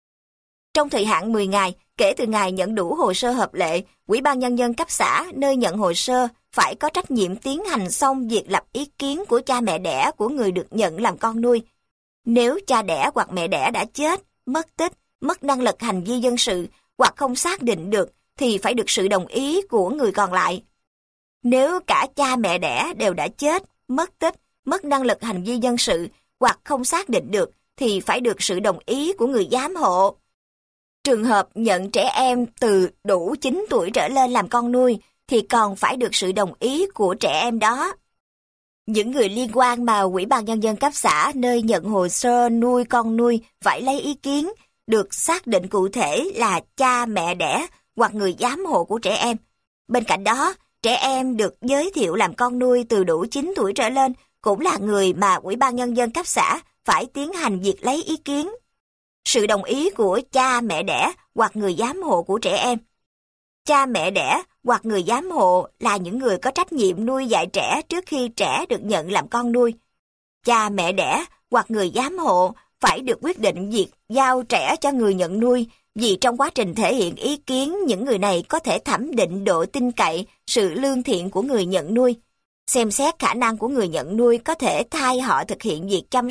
Trong thời hạn 10 ngày, kể từ ngày nhận đủ hồ sơ hợp lệ, Ủy ban Nhân dân cấp xã nơi nhận hồ sơ phải có trách nhiệm tiến hành xong việc lập ý kiến của cha mẹ đẻ của người được nhận làm con nuôi. Nếu cha đẻ hoặc mẹ đẻ đã chết, mất tích, mất năng lực hành vi dân sự hoặc không xác định được thì phải được sự đồng ý của người còn lại. Nếu cả cha mẹ đẻ đều đã chết, mất tích, mất năng lực hành vi dân sự hoặc không xác định được thì phải được sự đồng ý của người giám hộ. Trường hợp nhận trẻ em từ đủ 9 tuổi trở lên làm con nuôi thì còn phải được sự đồng ý của trẻ em đó. Những người liên quan mà Ủy ban Nhân dân cấp xã nơi nhận hồ sơ nuôi con nuôi phải lấy ý kiến được xác định cụ thể là cha mẹ đẻ hoặc người giám hộ của trẻ em. Bên cạnh đó, trẻ em được giới thiệu làm con nuôi từ đủ 9 tuổi trở lên cũng là người mà Ủy ban Nhân dân cấp xã phải tiến hành việc lấy ý kiến. Sự đồng ý của cha mẹ đẻ hoặc người giám hộ của trẻ em. Cha mẹ đẻ hoặc người giám hộ là những người có trách nhiệm nuôi dạy trẻ trước khi trẻ được nhận làm con nuôi. Cha mẹ đẻ hoặc người giám hộ phải được quyết định việc giao trẻ cho người nhận nuôi vì trong quá trình thể hiện ý kiến những người này có thể thẩm định độ tin cậy, sự lương thiện của người nhận nuôi, xem xét khả năng của người nhận nuôi có thể thay họ thực hiện việc chăm sóc,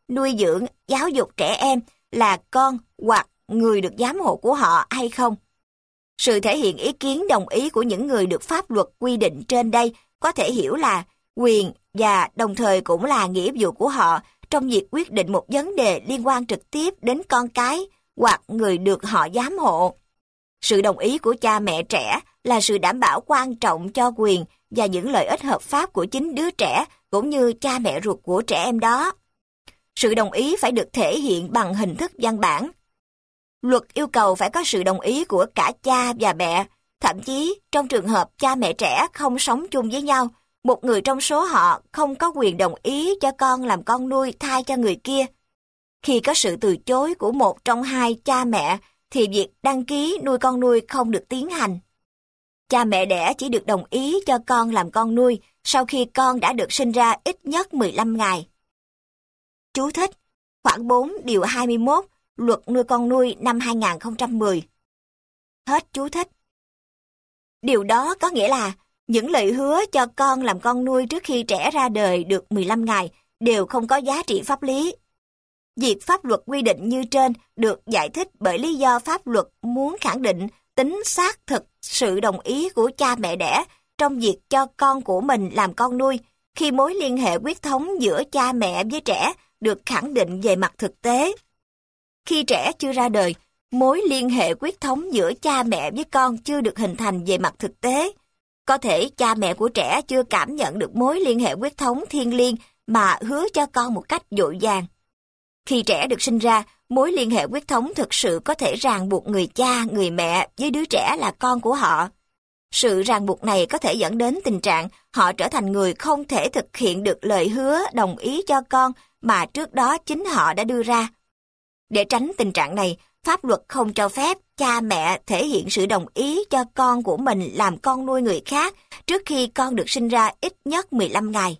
nuôi dưỡng, giáo dục trẻ em là con hoặc người được giám hộ của họ hay không. Sự thể hiện ý kiến đồng ý của những người được pháp luật quy định trên đây có thể hiểu là quyền và đồng thời cũng là nghĩa vụ của họ trong việc quyết định một vấn đề liên quan trực tiếp đến con cái hoặc người được họ giám hộ. Sự đồng ý của cha mẹ trẻ là sự đảm bảo quan trọng cho quyền và những lợi ích hợp pháp của chính đứa trẻ cũng như cha mẹ ruột của trẻ em đó. Sự đồng ý phải được thể hiện bằng hình thức văn bản. Luật yêu cầu phải có sự đồng ý của cả cha và mẹ, thậm chí trong trường hợp cha mẹ trẻ không sống chung với nhau, một người trong số họ không có quyền đồng ý cho con làm con nuôi thay cho người kia. Khi có sự từ chối của một trong hai cha mẹ, thì việc đăng ký nuôi con nuôi không được tiến hành. Cha mẹ đẻ chỉ được đồng ý cho con làm con nuôi sau khi con đã được sinh ra ít nhất 15 ngày. Chú thích: Khoản 4 điều 21 Luật nuôi con nuôi năm 2010. Hết chú thích. Điều đó có nghĩa là những lời hứa cho con làm con nuôi trước khi trẻ ra đời được 15 ngày đều không có giá trị pháp lý. Việc pháp luật quy định như trên được giải thích bởi lý do pháp luật muốn khẳng định tính xác thực sự đồng ý của cha mẹ đẻ trong việc cho con của mình làm con nuôi khi mối liên hệ huyết thống giữa cha mẹ với trẻ được khẳng định về mặt thực tế. Khi trẻ chưa ra đời, mối liên hệ huyết thống giữa cha mẹ với con chưa được hình thành về mặt thực tế. Có thể cha mẹ của trẻ chưa cảm nhận được mối liên hệ huyết thống thiêng liêng mà hứa cho con một cách vội vàng. Khi trẻ được sinh ra, mối liên hệ huyết thống thực sự có thể ràng buộc người cha, người mẹ với đứa trẻ là con của họ. Sự ràng buộc này có thể dẫn đến tình trạng họ trở thành người không thể thực hiện được lời hứa đồng ý cho con mà trước đó chính họ đã đưa ra. Để tránh tình trạng này, pháp luật không cho phép cha mẹ thể hiện sự đồng ý cho con của mình làm con nuôi người khác trước khi con được sinh ra ít nhất 15 ngày.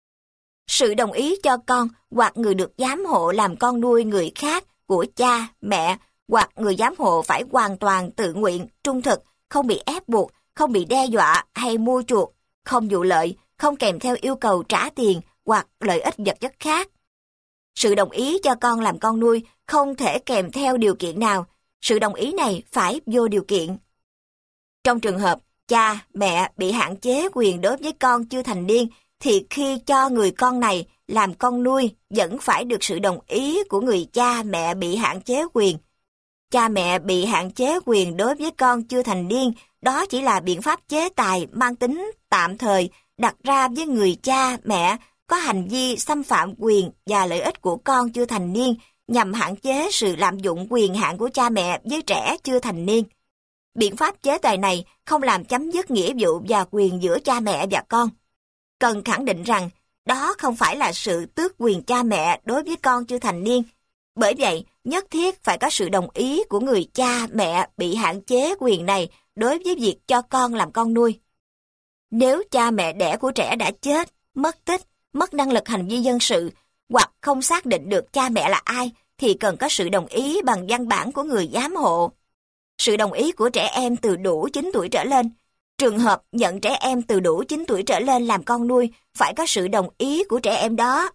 Sự đồng ý cho con hoặc người được giám hộ làm con nuôi người khác của cha, mẹ hoặc người giám hộ phải hoàn toàn tự nguyện, trung thực, không bị ép buộc, không bị đe dọa hay mua chuộc, không vụ lợi, không kèm theo yêu cầu trả tiền hoặc lợi ích vật chất khác. Sự đồng ý cho con làm con nuôi không thể kèm theo điều kiện nào. Sự đồng ý này phải vô điều kiện. Trong trường hợp cha, mẹ bị hạn chế quyền đối với con chưa thành niên, thì khi cho người con này làm con nuôi vẫn phải được sự đồng ý của người cha mẹ bị hạn chế quyền. Cha mẹ bị hạn chế quyền đối với con chưa thành niên, đó chỉ là biện pháp chế tài mang tính tạm thời đặt ra với người cha mẹ có hành vi xâm phạm quyền và lợi ích của con chưa thành niên nhằm hạn chế sự lạm dụng quyền hạn của cha mẹ với trẻ chưa thành niên. Biện pháp chế tài này không làm chấm dứt nghĩa vụ và quyền giữa cha mẹ và con. Cần khẳng định rằng đó không phải là sự tước quyền cha mẹ đối với con chưa thành niên. Bởi vậy, nhất thiết phải có sự đồng ý của người cha mẹ bị hạn chế quyền này đối với việc cho con làm con nuôi. Nếu cha mẹ đẻ của trẻ đã chết, mất tích, mất năng lực hành vi dân sự hoặc không xác định được cha mẹ là ai thì cần có sự đồng ý bằng văn bản của người giám hộ. Sự đồng ý của trẻ em từ đủ 9 tuổi trở lên. Trường hợp nhận trẻ em từ đủ 9 tuổi trở lên làm con nuôi phải có sự đồng ý của trẻ em đó.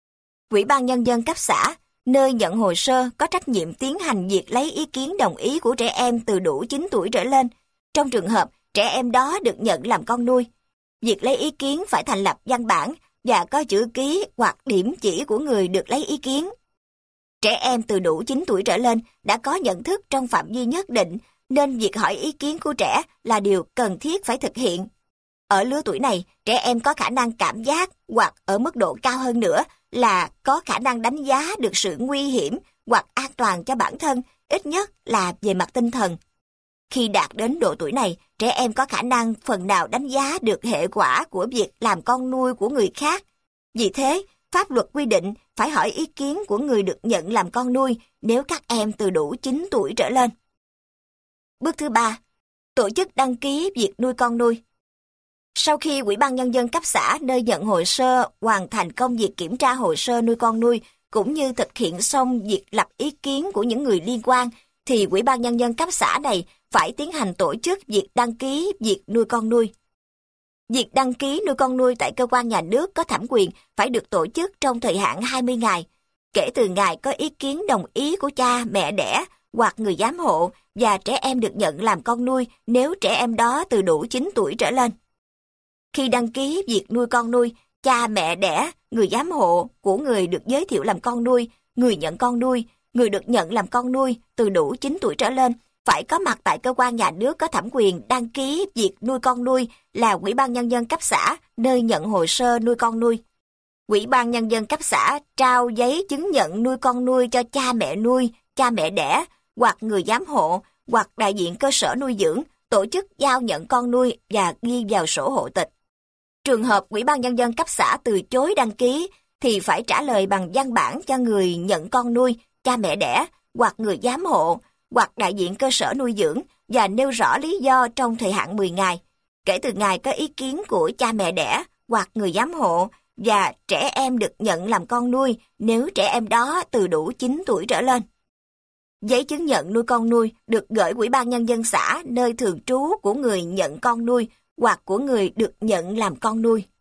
Ủy ban Nhân dân cấp xã, nơi nhận hồ sơ có trách nhiệm tiến hành việc lấy ý kiến đồng ý của trẻ em từ đủ 9 tuổi trở lên, trong trường hợp trẻ em đó được nhận làm con nuôi. Việc lấy ý kiến phải thành lập văn bản và có chữ ký hoặc điểm chỉ của người được lấy ý kiến. Trẻ em từ đủ 9 tuổi trở lên đã có nhận thức trong phạm vi nhất định, nên việc hỏi ý kiến của trẻ là điều cần thiết phải thực hiện. Ở lứa tuổi này, trẻ em có khả năng cảm giác hoặc ở mức độ cao hơn nữa là có khả năng đánh giá được sự nguy hiểm hoặc an toàn cho bản thân, ít nhất là về mặt tinh thần. Khi đạt đến độ tuổi này, trẻ em có khả năng phần nào đánh giá được hệ quả của việc làm con nuôi của người khác. Vì thế, pháp luật quy định phải hỏi ý kiến của người được nhận làm con nuôi nếu các em từ đủ 9 tuổi trở lên. Bước thứ 3. Tổ chức đăng ký việc nuôi con nuôi. Sau khi Ủy ban Nhân dân cấp xã nơi nhận hồ sơ hoàn thành công việc kiểm tra hồ sơ nuôi con nuôi cũng như thực hiện xong việc lập ý kiến của những người liên quan, thì Ủy ban Nhân dân cấp xã này phải tiến hành tổ chức việc đăng ký việc nuôi con nuôi. Việc đăng ký nuôi con nuôi tại cơ quan nhà nước có thẩm quyền phải được tổ chức trong thời hạn 20 ngày. Kể từ ngày có ý kiến đồng ý của cha mẹ đẻ hoặc người giám hộ, và trẻ em được nhận làm con nuôi nếu trẻ em đó từ đủ 9 tuổi trở lên. Khi đăng ký việc nuôi con nuôi, cha mẹ đẻ, người giám hộ của người được giới thiệu làm con nuôi, người nhận con nuôi, người được nhận làm con nuôi từ đủ 9 tuổi trở lên phải có mặt tại cơ quan nhà nước có thẩm quyền đăng ký việc nuôi con nuôi là Ủy ban Nhân dân cấp xã nơi nhận hồ sơ nuôi con nuôi. Ủy ban Nhân dân cấp xã trao giấy chứng nhận nuôi con nuôi cho cha mẹ đẻ, hoặc người giám hộ, hoặc đại diện cơ sở nuôi dưỡng, tổ chức giao nhận con nuôi và ghi vào sổ hộ tịch. Trường hợp Ủy ban Nhân dân cấp xã từ chối đăng ký thì phải trả lời bằng văn bản cho người nhận con nuôi, cha mẹ đẻ, hoặc người giám hộ, hoặc đại diện cơ sở nuôi dưỡng và nêu rõ lý do trong thời hạn 10 ngày, kể từ ngày có ý kiến của cha mẹ đẻ hoặc người giám hộ, và trẻ em được nhận làm con nuôi nếu trẻ em đó từ đủ 9 tuổi trở lên. Giấy chứng nhận nuôi con nuôi được gửi Ủy ban Nhân dân xã nơi thường trú của người nhận con nuôi hoặc của người được nhận làm con nuôi.